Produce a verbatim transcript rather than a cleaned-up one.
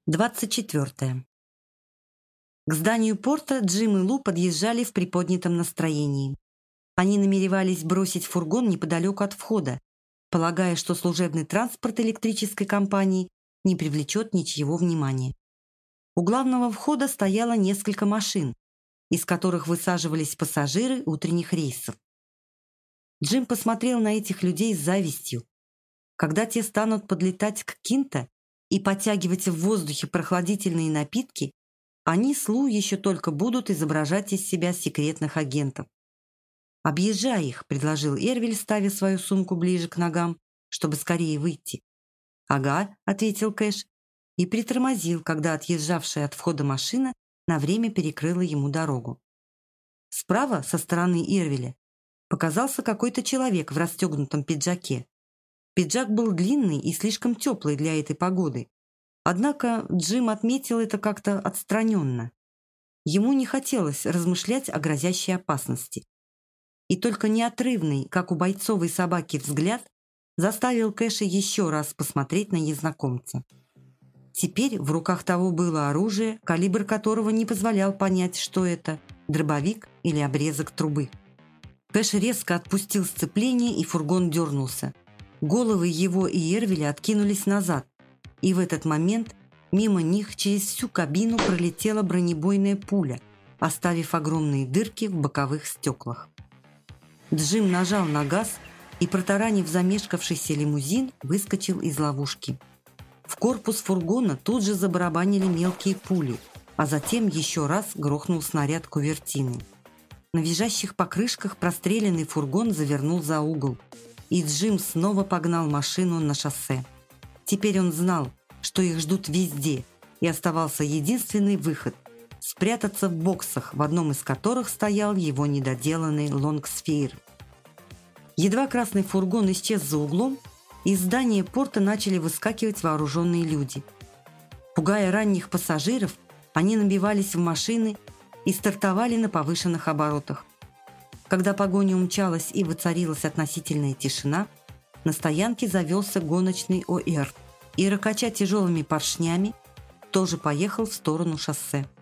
двадцать четвёртое. К зданию порта Джим и Лу подъезжали в приподнятом настроении. Они намеревались бросить фургон неподалеку от входа, полагая, что служебный транспорт электрической компании не привлечет ничьего внимания. У главного входа стояло несколько машин, из которых высаживались пассажиры утренних рейсов. Джим посмотрел на этих людей с завистью. Когда те станут подлетать к Кинта и подтягивать в воздухе прохладительные напитки, они с Лу еще только будут изображать из себя секретных агентов. «Объезжай их», — предложил Эрвиль, ставя свою сумку ближе к ногам, чтобы скорее выйти. «Ага», — ответил Кэш, и притормозил, когда отъезжавшая от входа машина на время перекрыла ему дорогу. Справа, со стороны Эрвиля, показался какой-то человек в расстегнутом пиджаке. Пиджак был длинный и слишком теплый для этой погоды. Однако Джим отметил это как-то отстраненно. Ему не хотелось размышлять о грозящей опасности. И только неотрывный, как у бойцовой собаки, взгляд заставил Кэша еще раз посмотреть на незнакомца. Теперь в руках того было оружие, калибр которого не позволял понять, что это – дробовик или обрезок трубы. Кэш резко отпустил сцепление, и фургон дернулся. Головы его и Эрвиля откинулись назад, и в этот момент мимо них через всю кабину пролетела бронебойная пуля, оставив огромные дырки в боковых стеклах. Джим нажал на газ, и, протаранив замешкавшийся лимузин, выскочил из ловушки. В корпус фургона тут же забарабанили мелкие пули, а затем еще раз грохнул снаряд кувертины. На визжащих покрышках простреленный фургон завернул за угол, и Джим снова погнал машину на шоссе. Теперь он знал, что их ждут везде, и оставался единственный выход – спрятаться в боксах, в одном из которых стоял его недоделанный лонгсфейр. Едва красный фургон исчез за углом, из здания порта начали выскакивать вооруженные люди. Пугая ранних пассажиров, они набивались в машины и стартовали на повышенных оборотах. Когда погоня умчалась и воцарилась относительная тишина, на стоянке завелся гоночный ОР, и, рокоча тяжелыми поршнями, тоже поехал в сторону шоссе.